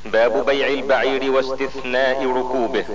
باب بيع البعير واستثناء ركوبه.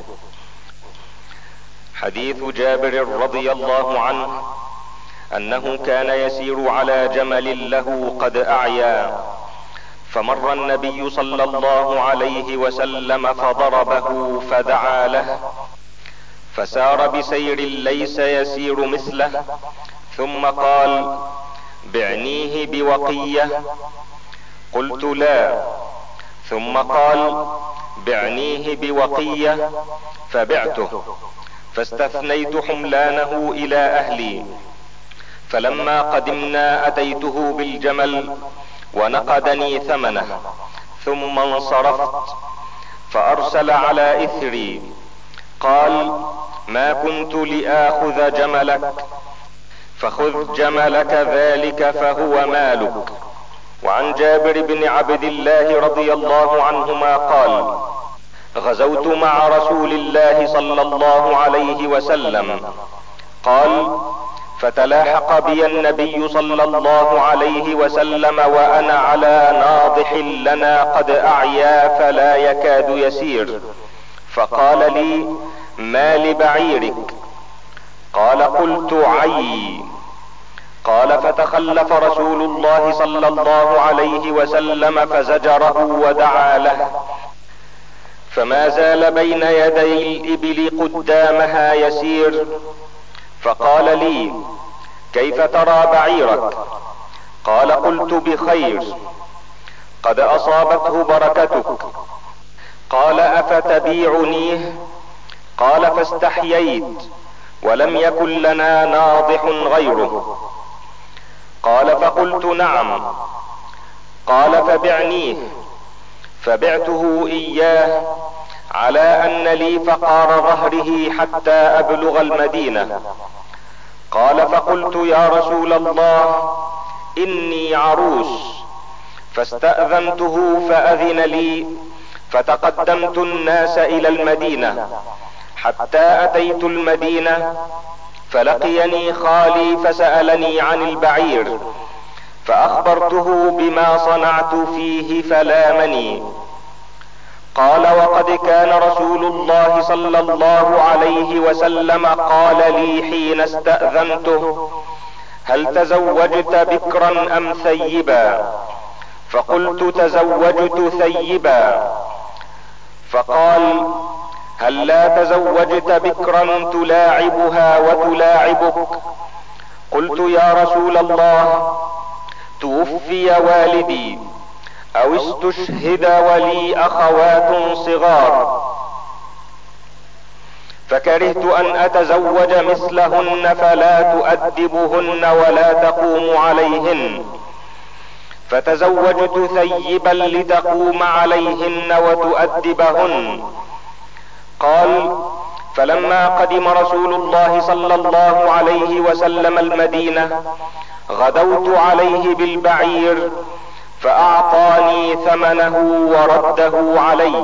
حديث جابر رضي الله عنه انه كان يسير على جمل له قد اعيا، فمر النبي صلى الله عليه وسلم فضربه فدعا له، فسار بسير ليس يسير مثله، ثم قال: بعنيه بوقية. قلت: لا. ثم قال: بعنيه بوقية، فبعته، فاستثنيت حملانه الى اهلي. فلما قدمنا اتيته بالجمل ونقدني ثمنه، ثم انصرفت، فارسل على اثري قال: ما كنت لاخذ جملك، فخذ جملك ذلك فهو مالك. وعن جابر بن عبد الله رضي الله عنهما قال: غزوت مع رسول الله صلى الله عليه وسلم. قال: فتلاحق بي النبي صلى الله عليه وسلم وانا على ناضح لنا قد اعيا فلا يكاد يسير، فقال لي: ما لبعيرك؟ قال: قلت: عي. قال: فتخلف رسول الله صلى الله عليه وسلم فزجره ودعا له، فما زال بين يدي الابل قدامها يسير، فقال لي: كيف ترى بعيرك؟ قال: قلت: بخير، قد اصابته بركتك. قال: افتبيعنيه؟ قال: فاستحييت، ولم يكن لنا ناضح غيره. قال: فقلت: نعم. قال: فبعنيه. فبعته اياه على ان لي فقار ظهره حتى ابلغ المدينة. قال: فقلت: يا رسول الله، اني عروس. فاستأذنته فأذن لي، فتقدمت الناس الى المدينة حتى اتيت المدينة، فلقيني خالي فسألني عن البعير، فاخبرته بما صنعت فيه فلامني. قال: وقد كان رسول الله صلى الله عليه وسلم قال لي حين استأذنته: هل تزوجت بكرا ام ثيبا؟ فقلت: تزوجت ثيبا. فقال: هل لا تزوجت بكرا تلاعبها وتلاعبك؟ قلت: يا رسول الله، توفي والدي او استشهد ولي اخوات صغار، فكرهت ان اتزوج مثلهن فلا تؤدبهن ولا تقوم عليهن، فتزوجت ثيبا لتقوم عليهن وتؤدبهن. قال: فلما قدم رسول الله صلى الله عليه وسلم المدينة غدوت عليه بالبعير، فاعطاني ثمنه ورده علي.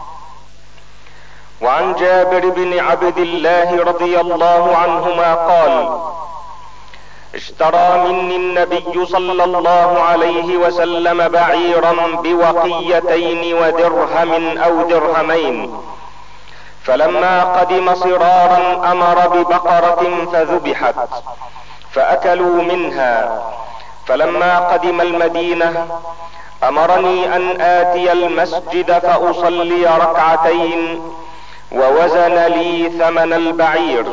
وعن جابر بن عبد الله رضي الله عنهما قال: اشترى مني النبي صلى الله عليه وسلم بعيرا بوقيتين ودرهم او درهمين، فلما قدم صرارا امر ببقرة فذبحت فاكلوا منها. فلما قدم المدينة امرني ان اتي المسجد فاصلي ركعتين، ووزن لي ثمن البعير.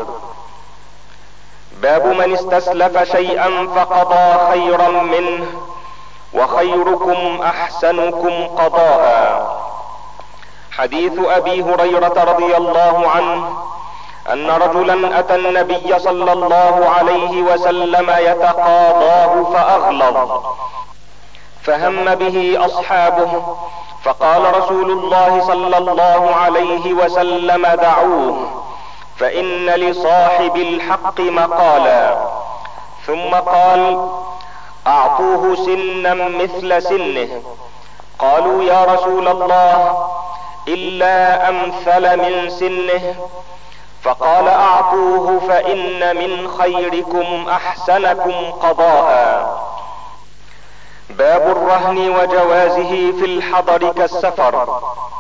باب من استسلف شيئا فقضى خيرا منه، وخيركم احسنكم قضاء. حديث ابي هريرة رضي الله عنه ان رجلا اتى النبي صلى الله عليه وسلم يتقاضاه فاغلظ، فهم به اصحابه، فقال رسول الله صلى الله عليه وسلم: دعوه، فان لصاحب الحق مقالا. ثم قال: اعطوه سنا مثل سنه. قالوا: يا رسول الله، الا امثل من سنه. فقال: اعطوه، فان من خيركم احسنكم قضاء. باب الرهن وجوازه في الحضر كالسفر.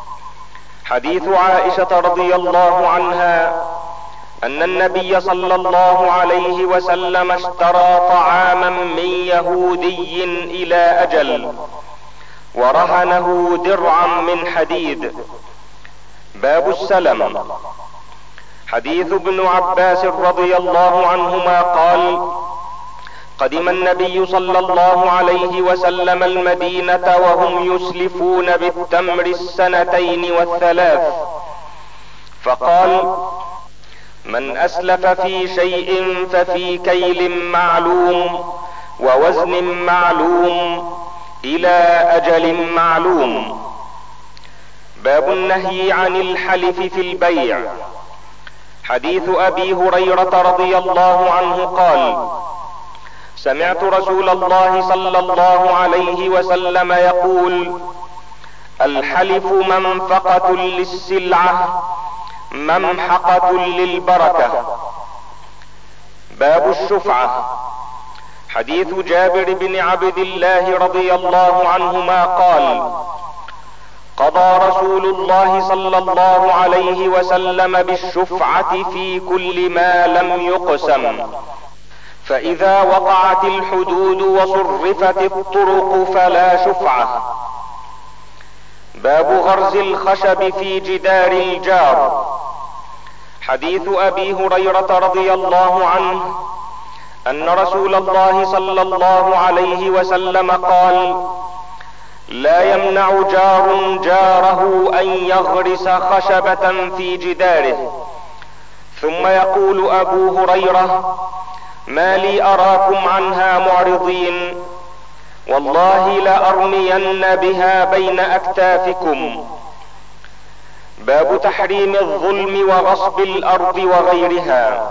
حديث عائشة رضي الله عنها ان النبي صلى الله عليه وسلم اشترى طعاما من يهودي الى اجل ورهنه درعا من حديد. باب السلم. حديث ابن عباس رضي الله عنهما قال: قدم النبي صلى الله عليه وسلم المدينة وهم يسلفون بالتمر 2 والثلاث، فقال: من اسلف في شيء ففي كيل معلوم ووزن معلوم الى اجل معلوم. باب النهي عن الحلف في البيع. حديث ابي هريرة رضي الله عنه قال: سمعت رسول الله صلى الله عليه وسلم يقول: الحلف منفقة للسلعة ممحقة للبركة. باب الشفعة. حديث جابر بن عبد الله رضي الله عنهما قال: قضى رسول الله صلى الله عليه وسلم بالشفعة في كل ما لم يقسم، فاذا وقعت الحدود وصرفت الطرق فلا شفعة. باب غرز الخشب في جدار الجار. حديث ابي هريرة رضي الله عنه ان رسول الله صلى الله عليه وسلم قال: لا يمنع جار جاره ان يغرس خشبة في جداره. ثم يقول ابو هريرة: ما لي اراكم عنها معرضين، والله لارمين بها بين اكتافكم. باب تحريم الظلم وغصب الارض وغيرها.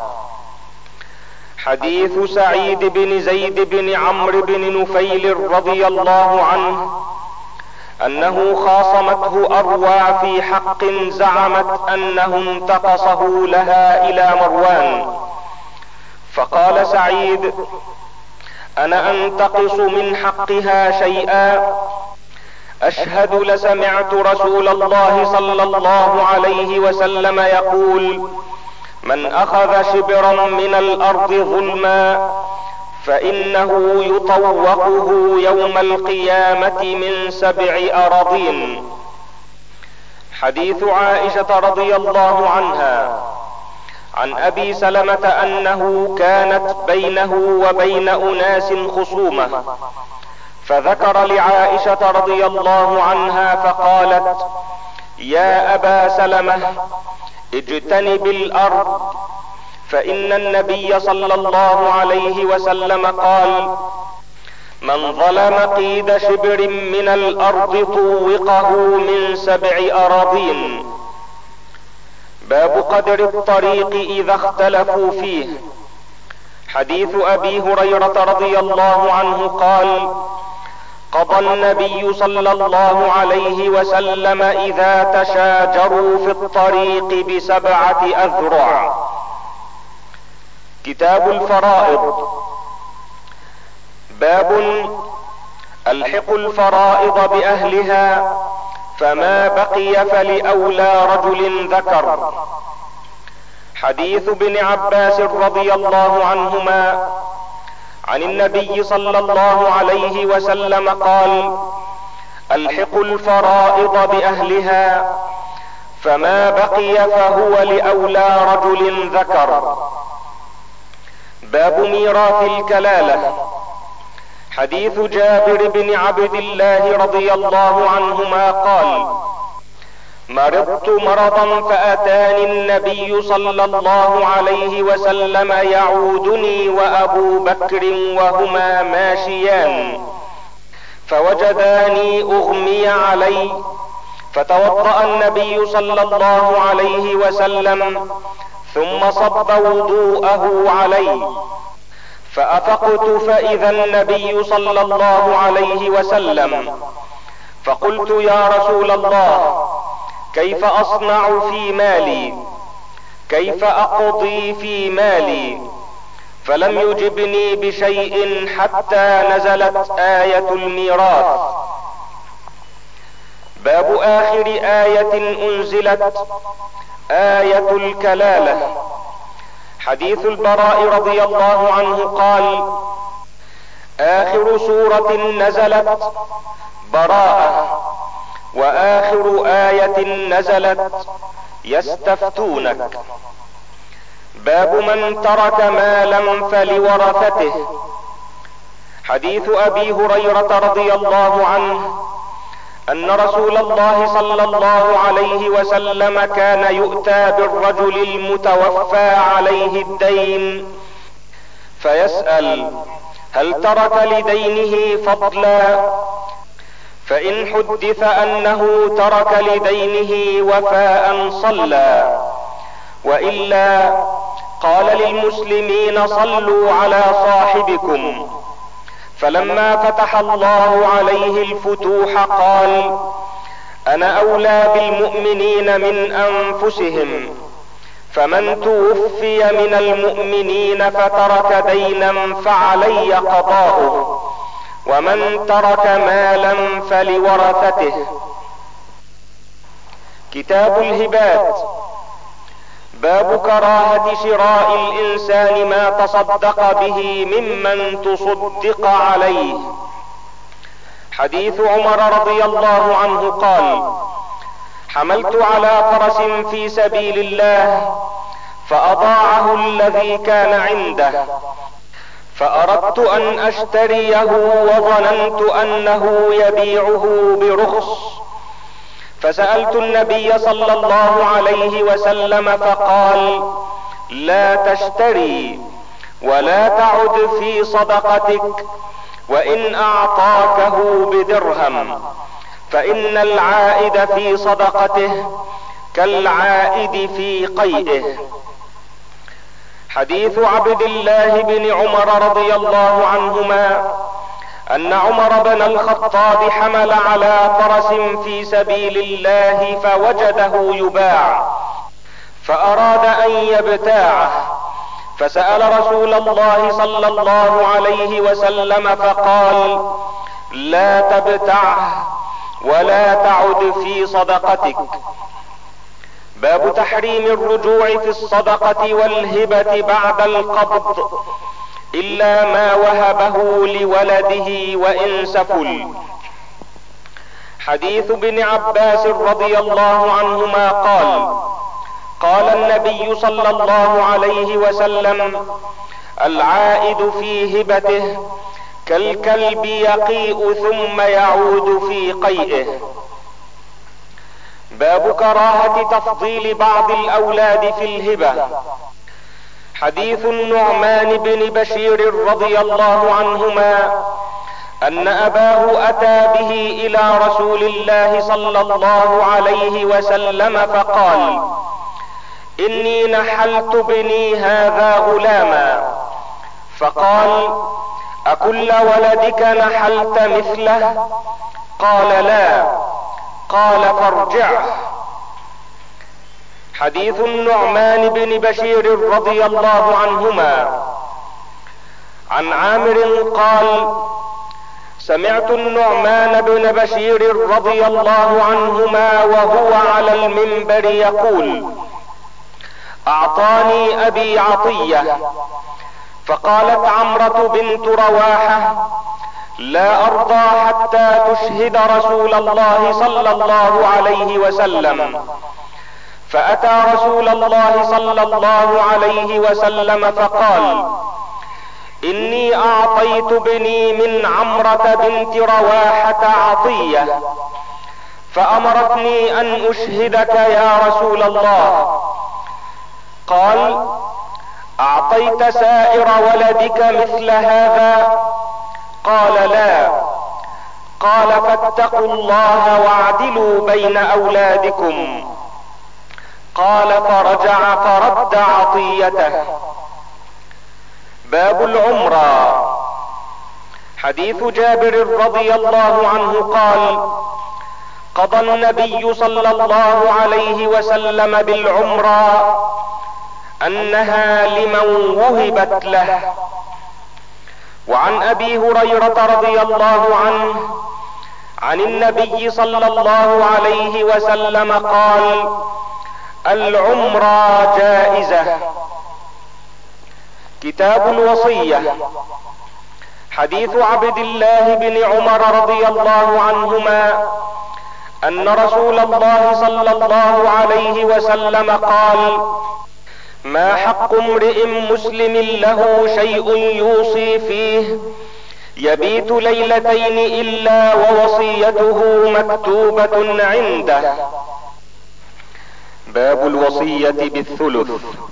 حديث سعيد بن زيد بن عمرو بن نفيل رضي الله عنه انه خاصمته اروى في حق زعمت انه انتقصه لها الى مروان، فقال سعيد: انا انتقص من حقها شيئا؟ اشهد لسمعت رسول الله صلى الله عليه وسلم يقول: من اخذ شبرا من الارض ظلما فانه يطوقه يوم القيامة من 7 اراضين. حديث عائشة رضي الله عنها عن ابي سلمة انه كانت بينه وبين اناس خصومة، فذكر لعائشة رضي الله عنها فقالت: يا ابا سلمة اجتنب الارض، فان النبي صلى الله عليه وسلم قال: من ظلم قيد شبر من الارض طوقه من 7 اراضين. باب قدر الطريق اذا اختلفوا فيه. حديث ابي هريرة رضي الله عنه قال: قضى النبي صلى الله عليه وسلم اذا تشاجروا في الطريق ب7 اذرع. كتاب الفرائض. باب الحقوا الفرائض باهلها، فما بقي فلأولى رجل ذكر. حديث ابن عباس رضي الله عنهما عن النبي صلى الله عليه وسلم قال: الحقوا الفرائض باهلها، فما بقي فهو لأولى رجل ذكر. باب ميراث الكلالة. حديث جابر بن عبد الله رضي الله عنهما قال: مرضت مرضا فاتاني النبي صلى الله عليه وسلم يعودني وابو بكر وهما ماشيان، فوجداني اغمي علي، فتوضأ النبي صلى الله عليه وسلم ثم صب وضوءه علي، فافقت فاذا النبي صلى الله عليه وسلم، فقلت: يا رسول الله، كيف اصنع في مالي؟ كيف اقضي في مالي؟ فلم يجبني بشيء حتى نزلت آية الميراث. باب اخر آية انزلت، آية الكلالة. حديث البراء رضي الله عنه قال: اخر سورة نزلت براءة، واخر آية نزلت يستفتونك. باب من ترك مالا فلورثته. حديث ابي هريرة رضي الله عنه ان رسول الله صلى الله عليه وسلم كان يؤتى بالرجل المتوفى عليه الدين فيسأل: هل ترك لدينه فضلا؟ فان حدث انه ترك لدينه وفاء صلى، والا قال للمسلمين: صلوا على صاحبكم. فلما فتح الله عليه الفتوح قال: انا اولى بالمؤمنين من انفسهم، فمن توفي من المؤمنين فترك دينا فعلي قضاؤه، ومن ترك مالا فلورثته. كتاب الهبات. باب كراهة شراء الانسان ما تصدق به ممن تصدق عليه. حديث عمر رضي الله عنه قال: حملت على فرس في سبيل الله فاضاعه الذي كان عنده، فاردت ان اشتريه وظننت انه يبيعه برخص، فسألت النبي صلى الله عليه وسلم فقال: لا تشتري ولا تعد في صدقتك، وان اعطاكه بدرهم، فان العائد في صدقته كالعائد في قيئه. حديث عبد الله بن عمر رضي الله عنهما ان عمر بن الخطاب حمل على فرس في سبيل الله فوجده يباع، فاراد ان يبتاعه، فسأل رسول الله صلى الله عليه وسلم فقال: لا تبتعه ولا تعد في صدقتك. باب تحريم الرجوع في الصدقة والهبة بعد القبض الا ما وهبه لولده وان سفل. حديث ابن عباس رضي الله عنهما قال: قال النبي صلى الله عليه وسلم: العائد في هبته كالكلب يقيء ثم يعود في قيئه. باب كراهة تفضيل بعض الاولاد في الهبة. حديث النعمان بن بشير رضي الله عنهما ان اباه اتى به الى رسول الله صلى الله عليه وسلم فقال: اني نحلت ابني هذا غلاما. فقال: اكل ولدك نحلت مثله؟ قال: لا. قال: فارجعه. حديث النعمان بن بشير رضي الله عنهما عن عامر قال: سمعت النعمان بن بشير رضي الله عنهما وهو على المنبر يقول: اعطاني ابي عطية. فقالت عمرة بنت رواحة: لا ارضى حتى تشهد رسول الله صلى الله عليه وسلم. فاتى رسول الله صلى الله عليه وسلم فقال: اني اعطيت ابني من عمرة بنت رواحة عطية، فامرتني ان اشهدك يا رسول الله. قال: اعطيت سائر ولدك مثل هذا؟ قال: لا. قال: فاتقوا الله واعدلوا بين اولادكم. قال: فرجع فرد عطيته. باب العمرة. حديث جابر رضي الله عنه قال: قضى النبي صلى الله عليه وسلم بالعمرة انها لمن وهبت له. وعن ابي هريرة رضي الله عنه عن النبي صلى الله عليه وسلم قال: العمرة جائزة. كتاب الوصية. حديث عبد الله بن عمر رضي الله عنهما ان رسول الله صلى الله عليه وسلم قال: ما حق امرئ مسلم له شيء يوصي فيه يبيت ليلتين الا ووصيته مكتوبة عنده. باب الوصية بالثلث.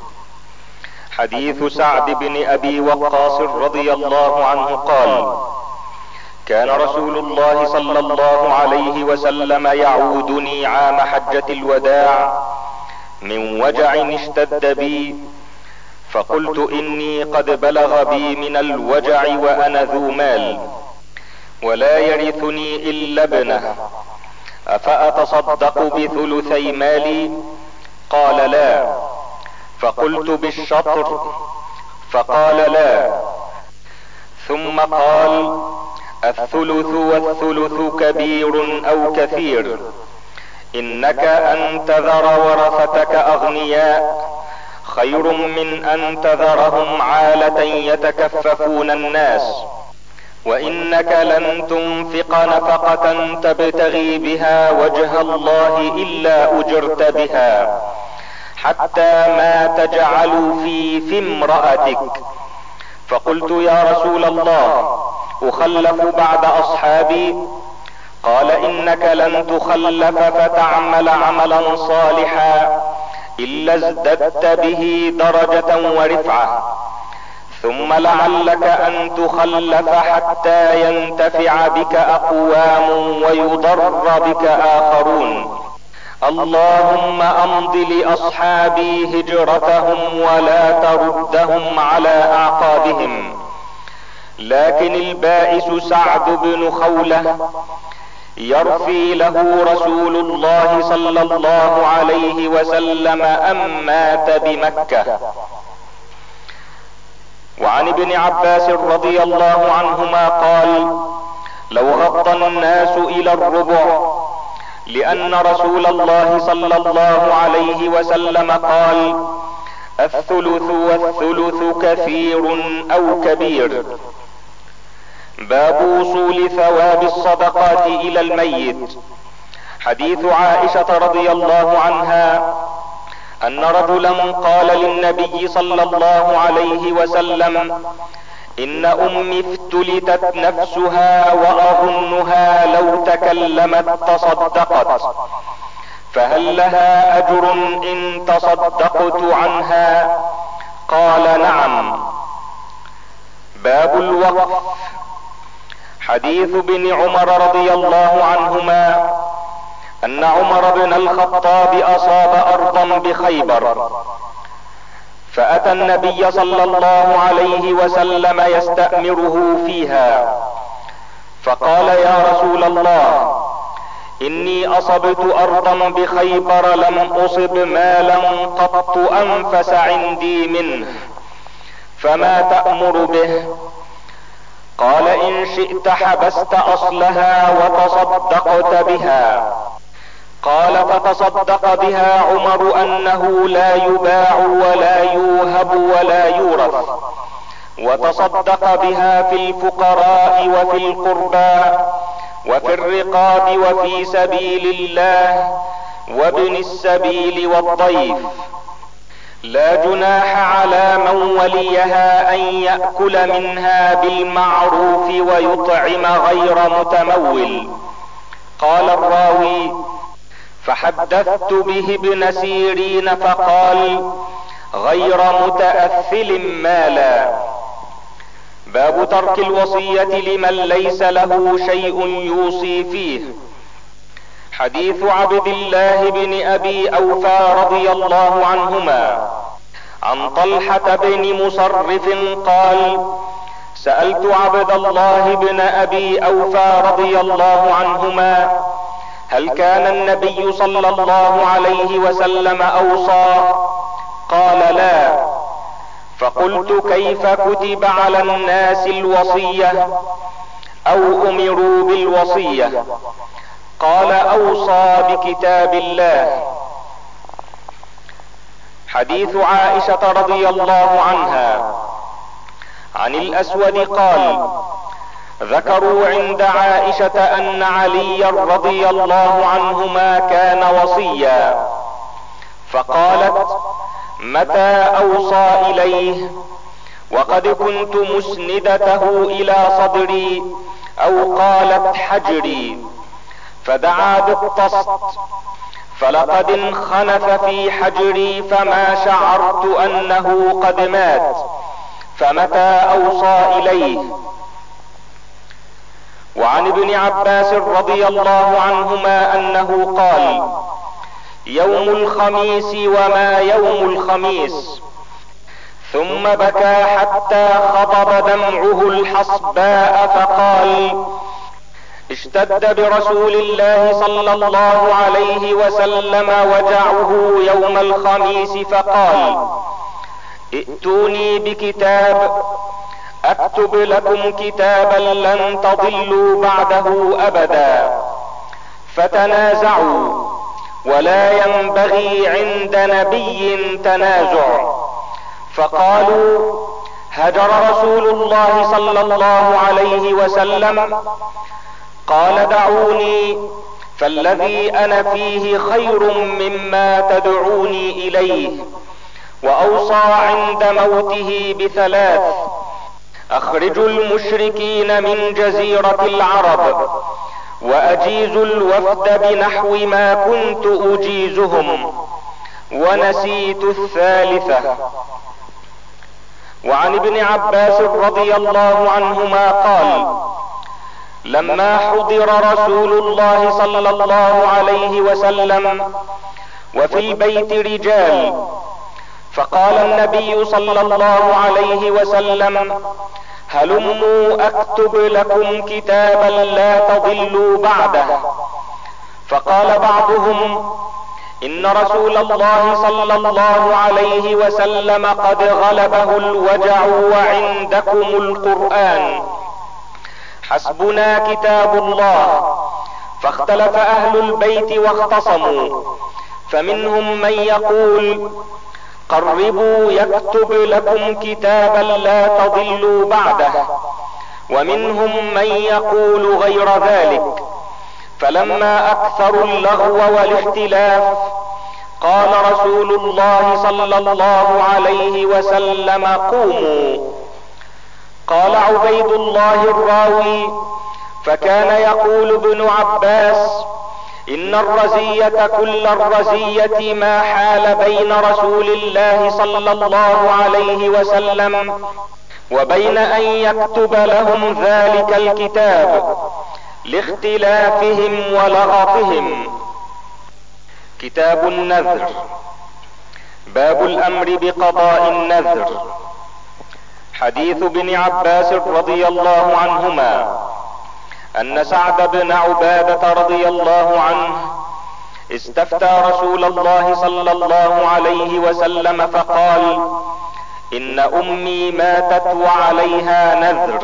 حديث سعد بن ابي وقاص رضي الله عنه قال: كان رسول الله صلى الله عليه وسلم يعودني عام حجة الوداع من وجع اشتد بي، فقلت اني قد بلغ بي من الوجع وانا ذو مال ولا يرثني الا ابنه، افاتصدق بثلثي مالي؟ قال: لا. فقلت: بالشطر؟ فقال: لا. ثم قال: الثلث والثلث كبير او كثير، انك ان تذر ورثتك اغنياء خير من ان تذرهم عالة يتكففون الناس، وانك لن تنفق نفقة تبتغي بها وجه الله الا اجرت بها، حتى ما تجعل في امرأتك. فقلت: يا رسول الله، اخلف بعد اصحابي؟ قال: انك لن تخلف فتعمل عملا صالحا الا ازددت به درجة ورفعة، ثم لعلك ان تخلف حتى ينتفع بك اقوام ويضر بك اخرون. اللهم امض لاصحابي هجرتهم ولا تردهم على اعقابهم. لكن البائس سعد بن خولة يرثي له رسول الله صلى الله عليه وسلم أم مات بمكة. وعن ابن عباس رضي الله عنهما قال: لو غض الناس الى الربع، لان رسول الله صلى الله عليه وسلم قال: الثلث والثلث كثير او كبير. باب وصول ثواب الصدقات الى الميت. حديث عائشة رضي الله عنها ان رجلا قال للنبي صلى الله عليه وسلم: ان امي افتلتت نفسها واظنها لو تكلمت تصدقت، فهل لها اجر ان تصدقت عنها؟ قال: نعم. باب الوقف. حديث ابن عمر رضي الله عنهما ان عمر بن الخطاب اصاب ارضا بخيبر، فاتى النبي صلى الله عليه وسلم يستأمره فيها، فقال: يا رسول الله، اني اصبت ارضا بخيبر لم اصب مالا قط انفس عندي منه، فما تأمر به؟ قال: ان شئت حبست اصلها وتصدقت بها. قال: فتصدق بها عمر انه لا يباع ولا يوهب ولا يورث، وتصدق بها في الفقراء وفي القربى وفي الرقاب وفي سبيل الله وابن السبيل والضيف. لا جناح على من وليها ان يأكل منها بالمعروف ويطعم غير متمول. قال الراوي: فحدثت به ابن سيرين فقال: غير متأثل مالا. باب ترك الوصية لمن ليس له شيء يوصي فيه. حديث عبد الله بن ابي اوفى رضي الله عنهما عن طلحة بن مصرف قال: سألت عبد الله بن ابي اوفى رضي الله عنهما: هل كان النبي صلى الله عليه وسلم اوصى؟ قال: لا. فقلت: كيف كتب على الناس الوصية؟ او امروا بالوصية؟ قال اوصى بكتاب الله. حديث عائشة رضي الله عنها عن الاسود قال: ذكروا عند عائشة ان عليا رضي الله عنهما كان وصيا، فقالت: متى اوصى اليه؟ وقد كنت مسندته الى صدري، او قالت حجري، فدعا بالطست، فلقد انخنف في حجري فما شعرت انه قد مات، فمتى اوصى اليه؟ وعن ابن عباس رضي الله عنهما انه قال: يوم الخميس وما يوم الخميس، ثم بكى حتى خضب دمعه الحصباء، فقال: اشتد برسول الله صلى الله عليه وسلم وجعه يوم الخميس، فقال: ائتوني بكتاب اكتب لكم كتابا لن تضلوا بعده ابدا. فتنازعوا، ولا ينبغي عند نبي تنازع، فقالوا: هجر رسول الله صلى الله عليه وسلم. قال: دعوني، فالذي انا فيه خير مما تدعوني اليه. واوصى عند موته بثلاث: اخرجوا المشركين من جزيرة العرب، واجيزوا الوفد بنحو ما كنت اجيزهم، ونسيت الثالثة. وعن ابن عباس رضي الله عنهما قال: لما حضر رسول الله صلى الله عليه وسلم وفي البيت رجال، فقال النبي صلى الله عليه وسلم: هلموا اكتب لكم كتابا لا تضلوا بعده. فقال بعضهم: ان رسول الله صلى الله عليه وسلم قد غلبه الوجع وعندكم القرآن، حسبنا كتاب الله. فاختلف اهل البيت واختصموا، فمنهم من يقول: قربوا يكتب لكم كتابا لا تضلوا بعده، ومنهم من يقول غير ذلك. فلما اكثروا اللغو والاختلاف، قال رسول الله صلى الله عليه وسلم: قوموا. قال عبيد الله الراوي: فكان يقول ابن عباس: ان الرزية كل الرزية ما حال بين رسول الله صلى الله عليه وسلم وبين ان يكتب لهم ذلك الكتاب، لاختلافهم ولغطهم. كتاب النذر. باب الامر بقضاء النذر. حديث ابن عباس رضي الله عنهما ان سعد بن عبادة رضي الله عنه استفتى رسول الله صلى الله عليه وسلم فقال: ان امي ماتت وعليها نذر،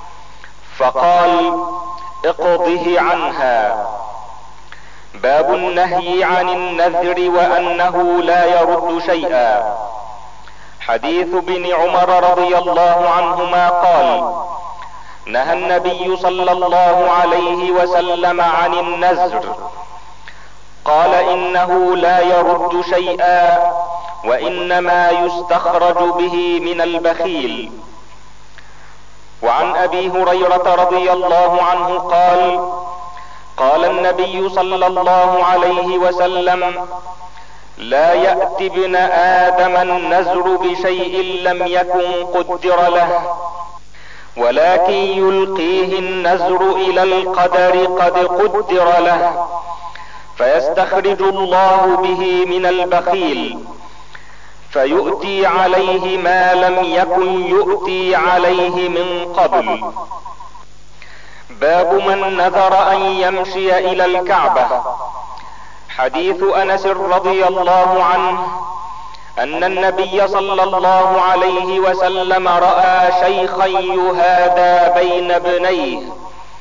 فقال: اقضه عنها. باب النهي عن النذر وانه لا يرد شيئا. حديث ابن عمر رضي الله عنهما قال: نهى النبي صلى الله عليه وسلم عن النذر، قال: انه لا يرد شيئا، وانما يستخرج به من البخيل. وعن ابي هريرة رضي الله عنه قال: قال النبي صلى الله عليه وسلم: لا يأتي ابن آدم النذر بشيء لم يكن قدر له، ولكن يلقيه النذر الى القدر قد قدر له، فيستخرج الله به من البخيل، فيؤتي عليه ما لم يكن يؤتي عليه من قبل. باب من نذر ان يمشي الى الكعبة. حديث انس رضي الله عنه ان النبي صلى الله عليه وسلم رأى شيخا يهادى بين ابنيه،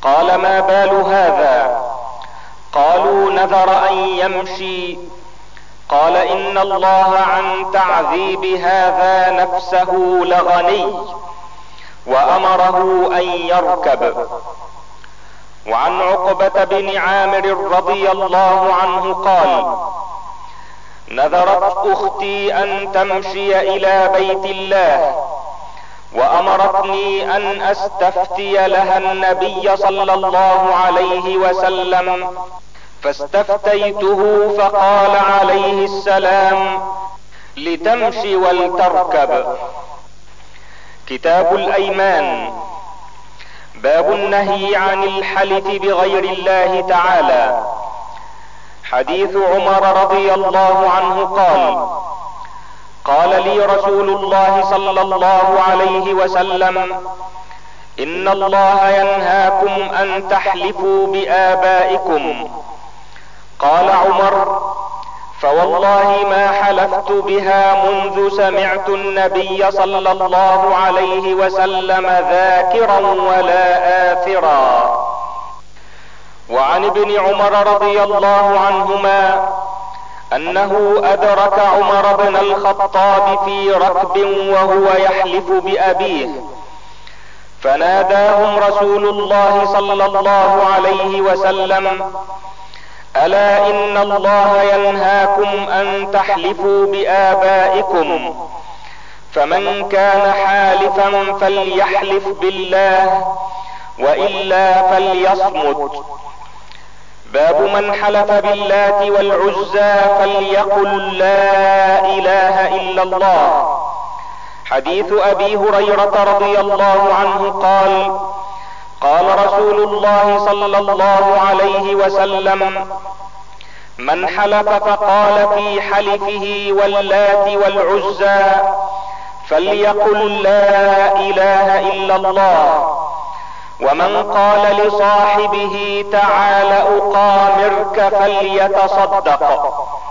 قال: ما بال هذا؟ قالوا: نذر ان يمشي. قال: ان الله عن تعذيب هذا نفسه لغني، وامره ان يركب. وعن عقبة بن عامر رضي الله عنه قال: نذرت اختي ان تمشي الى بيت الله، وامرتني ان استفتي لها النبي صلى الله عليه وسلم، فاستفتيته فقال عليه السلام: لتمشي ولتركب. كتاب الايمان. باب النهي عن الحلف بغير الله تعالى. حديث عمر رضي الله عنه قال: قال لي رسول الله صلى الله عليه وسلم: ان الله ينهاكم ان تحلفوا بآبائكم. قال عمر: فوالله ما حلفت بها منذ سمعت النبي صلى الله عليه وسلم ذاكرا ولا آثرا. وعن ابن عمر رضي الله عنهما انه ادرك عمر بن الخطاب في ركب وهو يحلف بأبيه، فناداهم رسول الله صلى الله عليه وسلم: الا ان الله ينهاكم ان تحلفوا بآبائكم، فمن كان حالفا فليحلف بالله والا فليصمت. باب من حلف باللات والعزى فليقل لا اله الا الله. حديث ابي هريرة رضي الله عنه قال: قال رسول الله صلى الله عليه وسلم: من حلف فقال في حلفه واللات والعزى فليقل لا اله الا الله، ومن قال لصاحبه تعال اقامرك فليتصدق.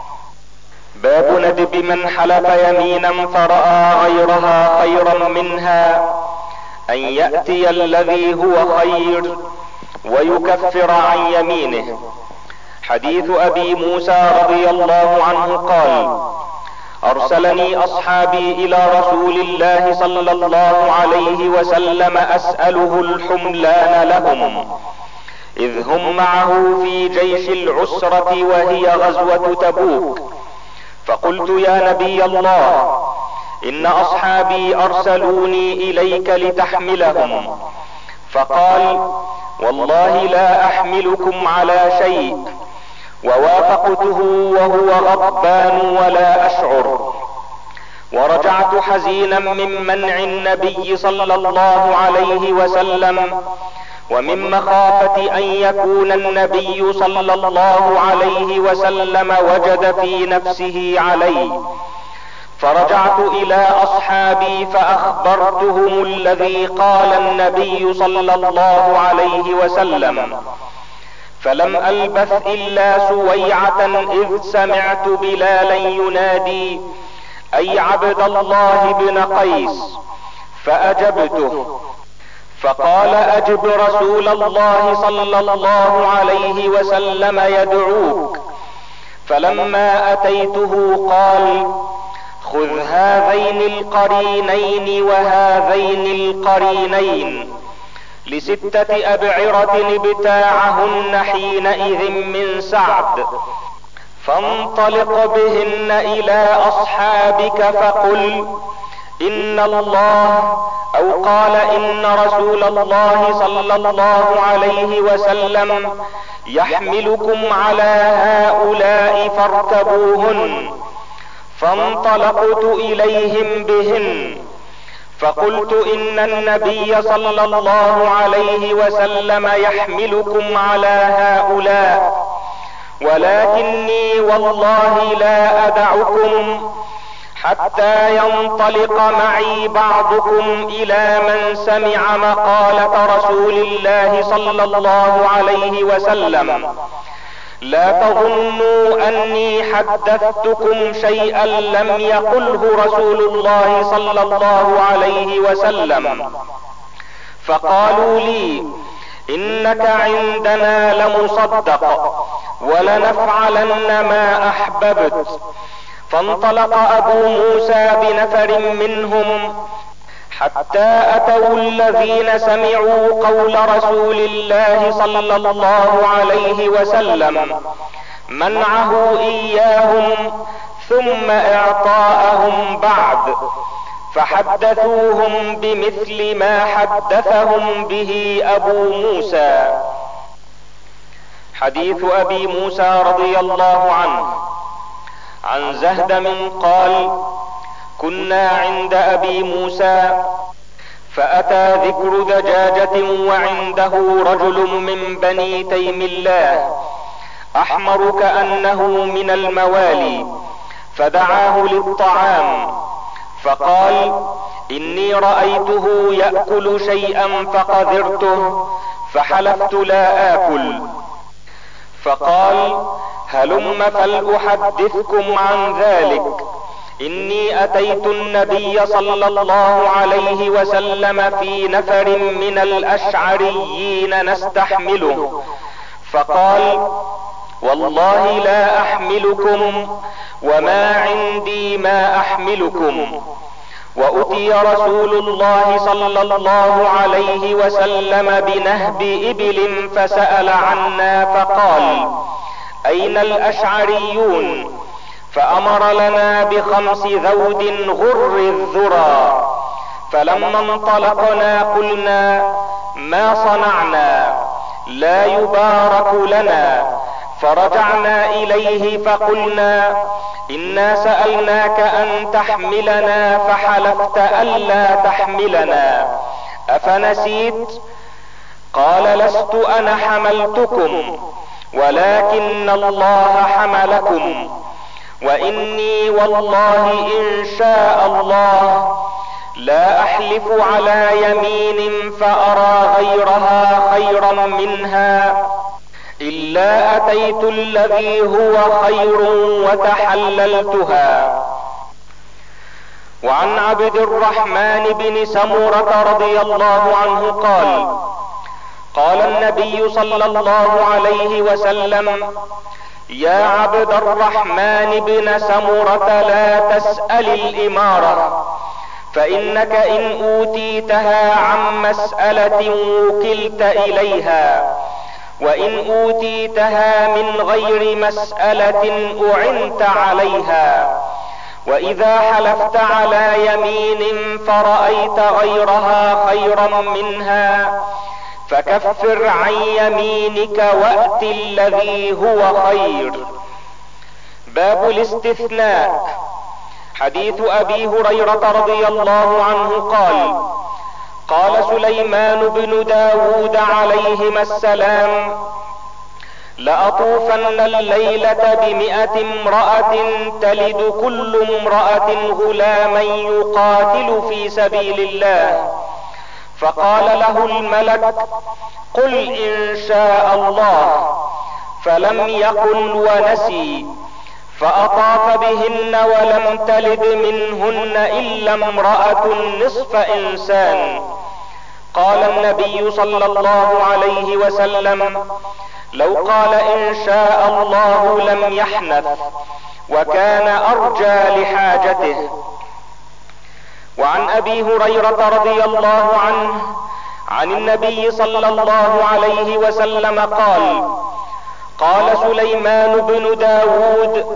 باب ندب من حلف يمينا فرأى غيرها خيرا منها ان يأتي الذي هو خير ويكفر عن يمينه. حديث ابي موسى رضي الله عنه قال: ارسلني اصحابي الى رسول الله صلى الله عليه وسلم اسأله الحملان لهم، اذ هم معه في جيش العسرة وهي غزوة تبوك. فقلت: يا نبي الله، ان اصحابي ارسلوني اليك لتحملهم. فقال: والله لا احملكم على شيء. ووافقته وهو غضبان ولا اشعر. ورجعت حزينا من منع النبي صلى الله عليه وسلم، ومن مخافة ان يكون النبي صلى الله عليه وسلم وجد في نفسه علي. فرجعت الى اصحابي فاخبرتهم الذي قال النبي صلى الله عليه وسلم، فلم البث الا سويعة اذ سمعت بلالا ينادي: اي عبد الله بن قيس. فاجبته، فقال: اجب رسول الله صلى الله عليه وسلم يدعوك. فلما اتيته قال: خذ هذين القرينين وهذين القرينين، ل6 أبعرة ابتاعهن حينئذ من سعد، فانطلق بهن الى اصحابك فقل: ان الله، او قال ان رسول الله صلى الله عليه وسلم يحملكم على هؤلاء فاركبوهن. فانطلقت اليهم بهن فقلت: ان النبي صلى الله عليه وسلم يحملكم على هؤلاء، ولكني والله لا ادعكم حتى ينطلق معي بعضكم الى من سمع مقالة رسول الله صلى الله عليه وسلم. لا تظنوا اني حدثتكم شيئا لم يقله رسول الله صلى الله عليه وسلم. فقالوا لي: انك عندنا لمصدق ولنفعلن ما احببت. فانطلق ابو موسى بنفر منهم حتى اتوا الذين سمعوا قول رسول الله صلى الله عليه وسلم منعه اياهم ثم اعطاءهم بعد، فحدثوهم بمثل ما حدثهم به ابو موسى. حديث ابي موسى رضي الله عنه عن زهدم قال: كنا عند ابي موسى فاتى ذكر دجاجة وعنده رجل من بني تيم الله احمر كأنه من الموالي، فدعاه للطعام فقال: اني رأيته يأكل شيئا فقذرته فحلفت لا آكل. فقال: هلم فلأحدثكم عن ذلك، اني اتيت النبي صلى الله عليه وسلم في نفر من الاشعريين نستحمله، فقال: والله لا احملكم وما عندي ما احملكم. واتي رسول الله صلى الله عليه وسلم بنهب ابل فسأل عنا فقال: اين الاشعريون؟ فامر لنا ب5 ذود غر الذرى. فلما انطلقنا قلنا: ما صنعنا؟ لا يبارك لنا. فرجعنا اليه فقلنا: انا سألناك ان تحملنا فحلفت الا تحملنا، افنسيت؟ قال: لست انا حملتكم ولكن الله حملكم، واني والله ان شاء الله لا احلف على يمين فارى غيرها خيرا منها الا اتيت الذي هو خير وتحللتها. وعن عبد الرحمن بن سمرة رضي الله عنه قال: قال النبي صلى الله عليه وسلم: يا عبد الرحمن بن سمرة لا تسأل الامارة، فانك ان اوتيتها عن مسألة وكلت اليها، وان اوتيتها من غير مسألة اعنت عليها. واذا حلفت على يمين فرأيت غيرها خيرا منها فكفر عن يمينك وأت الذي هو خير. باب الاستثناء. حديث ابي هريرة رضي الله عنه قال: قال سليمان بن داود عليهما السلام: لأطوفن الليلة ب100 امرأة تلد كل امرأة غلاما يقاتل في سبيل الله. فقال له الملك: قل ان شاء الله. فلم يقل ونسي، فأطاف بهن ولم تلد منهن الا امرأة نصف انسان. قال النبي صلى الله عليه وسلم: لو قال ان شاء الله لم يحنث، وكان ارجى لحاجته. وعن ابي هريرة رضي الله عنه عن النبي صلى الله عليه وسلم قال: قال سليمان بن داود: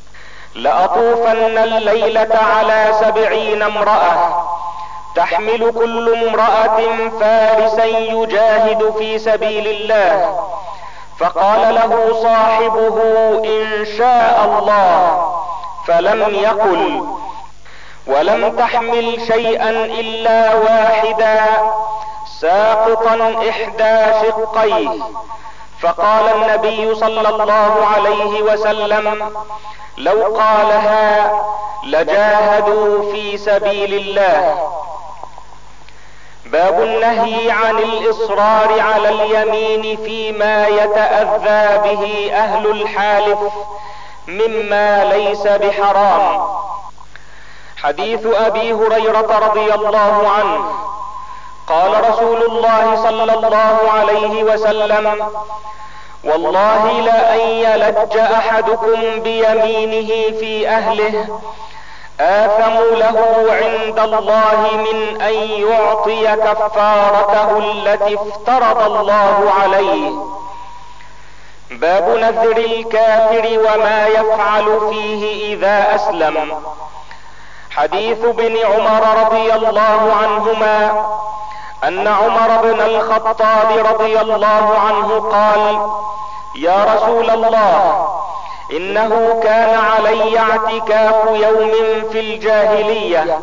لأطوفن الليلة على 70 امرأة تحمل كل امرأة فارسا يجاهد في سبيل الله. فقال له صاحبه: ان شاء الله. فلم يقل. ولم تحمل شيئا الا واحدا ساقطا احدى شقيه. فقال النبي صلى الله عليه وسلم: لو قالها لجاهدوا في سبيل الله. باب النهي عن الاصرار على اليمين فيما يتأذى به اهل الحالف مما ليس بحرام. حديث ابي هريرة رضي الله عنه قال رسول الله صلى الله عليه وسلم: والله لأن يلج احدكم بيمينه في اهله آثم له عند الله من ان يعطي كفارته التي افترض الله عليه. باب نذر الكافر وما يفعل فيه اذا اسلم. حديث ابن عمر رضي الله عنهما ان عمر بن الخطاب رضي الله عنه قال: يا رسول الله، انه كان علي اعتكاف يوم في الجاهلية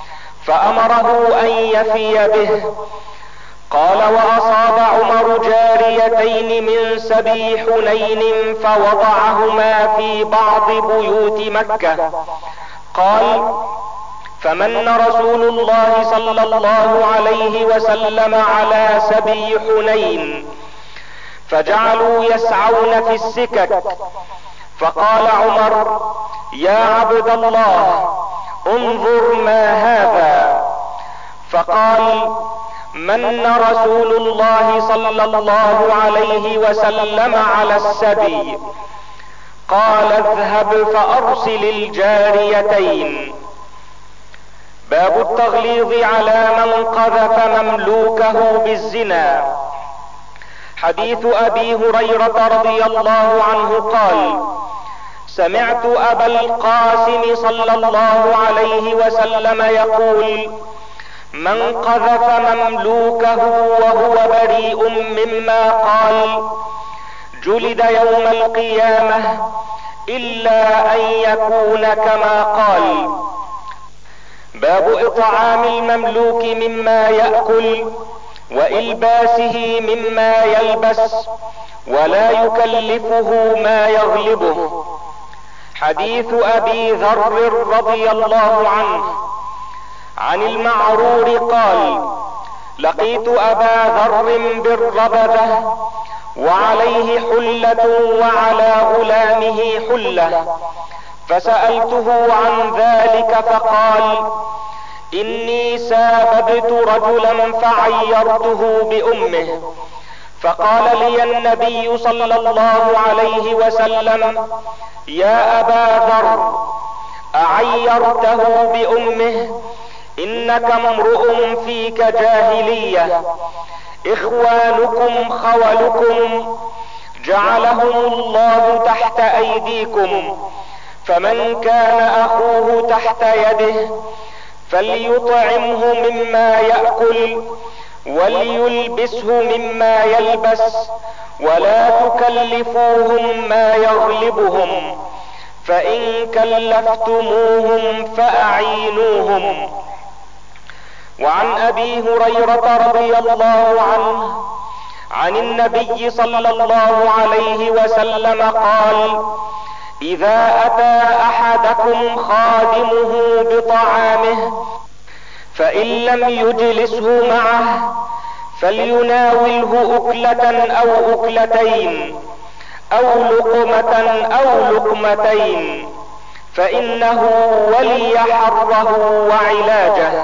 فامره ان يفي به. قال: واصاب عمر جاريتين من سبي حنين فوضعهما في بعض بيوت مكة. قال: فمن رسول الله صلى الله عليه وسلم على سبي حنين فجعلوا يسعون في السكك. فقال عمر: يا عبد الله، انظر ما هذا. فقال: من رسول الله صلى الله عليه وسلم على السبي. قال: اذهب فارسل الجاريتين. باب التغليظ على من قذف مملوكه بالزنا. حديث ابي هريرة رضي الله عنه قال: سمعت ابا القاسم صلى الله عليه وسلم يقول: من قذف مملوكه وهو بريء مما قال جلد يوم القيامة الا ان يكون كما قال. باب اطعام المملوك مما يأكل والباسه مما يلبس ولا يكلفه ما يغلبه. حديث ابي ذر رضي الله عنه عن المعرور قال: لقيت ابا ذر بالربذة وعليه حلة وعلى غلامه حلة، فسألته عن ذلك فقال: اني ساببت رجلا فعيرته بامه، فقال لي النبي صلى الله عليه وسلم: يا ابا ذر، اعيرته بامه؟ انك امرؤ فيك جاهلية، اخوانكم خولكم، جعلهم الله تحت ايديكم، فمن كان اخوه تحت يده فليطعمه مما يأكل وليلبسه مما يلبس ولا تكلفوهم ما يغلبهم، فإن كلفتموهم فأعينوهم. وعن ابي هريرة رضي الله عنه عن النبي صلى الله عليه وسلم قال: اذا اتى احدكم خادمه بطعامه فان لم يجلسه معه فليناوله اكلة او اكلتين او لقمة او لقمتين، فانه ولي حره وعلاجه.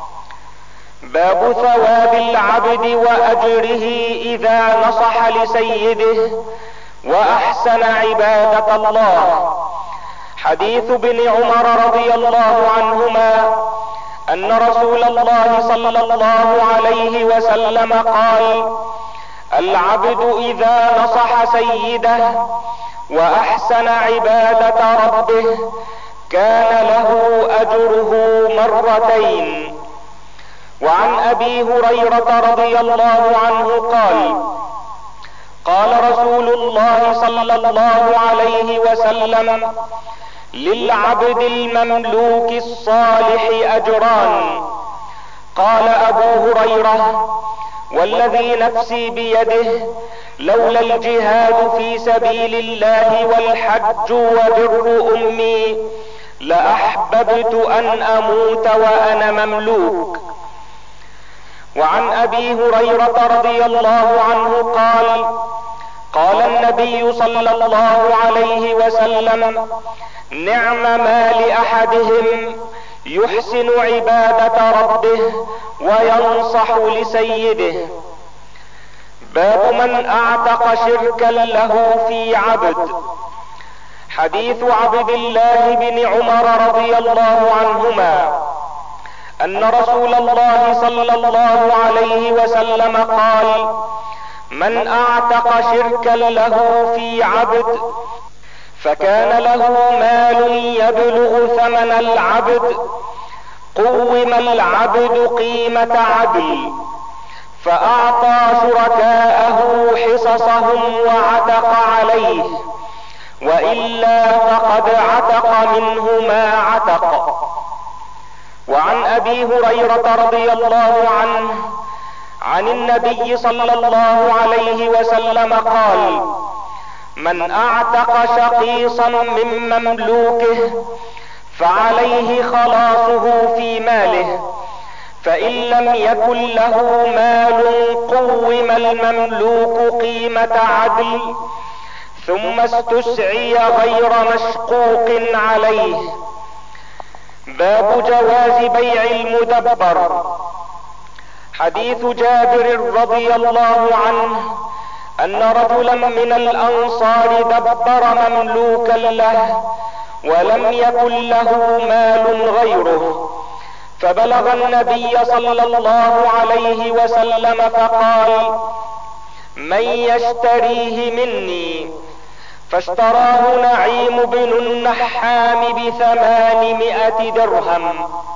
باب ثواب العبد واجره اذا نصح لسيده واحسن عبادة الله. حديث ابن عمر رضي الله عنهما ان رسول الله صلى الله عليه وسلم قال: العبد اذا نصح سيده واحسن عبادة ربه كان له اجره مرتين. وعن ابي هريرة رضي الله عنه قال: قال رسول الله صلى الله عليه وسلم: للعبد المملوك الصالح اجران. قال ابو هريرة: والذي نفسي بيده لولا الجهاد في سبيل الله والحج وبر امي لاحببت ان اموت وانا مملوك. وعن ابي هريرة رضي الله عنه قال: قال النبي صلى الله عليه وسلم: نعم ما لاحدهم يحسن عبادة ربه وينصح لسيده. باب من اعتق شركا له في عبد. حديث عبد الله بن عمر رضي الله عنهما ان رسول الله صلى الله عليه وسلم قال: من اعتق شركا له في عبد فكان له مال يبلغ ثمن العبد، قوم العبد قيمة عدل، فاعطى شركاءه حصصهم وعتق عليه، والا فقد عتق منه ما عتق. وعن ابي هريرة رضي الله عنه عن النبي صلى الله عليه وسلم قال: من اعتق شقيصا من مملوكه فعليه خلاصه في ماله، فان لم يكن له مال قوم المملوك قيمة عدل، ثم استسعي غير مشقوق عليه. باب جواز بيع المدبر. حديث جابر رضي الله عنه ان رجلا من الانصار دبر مملوكا له ولم يكن له مال غيره، فبلغ النبي صلى الله عليه وسلم فقال: من يشتريه مني؟ فاشتراه نعيم بن النحام ب800 درهم.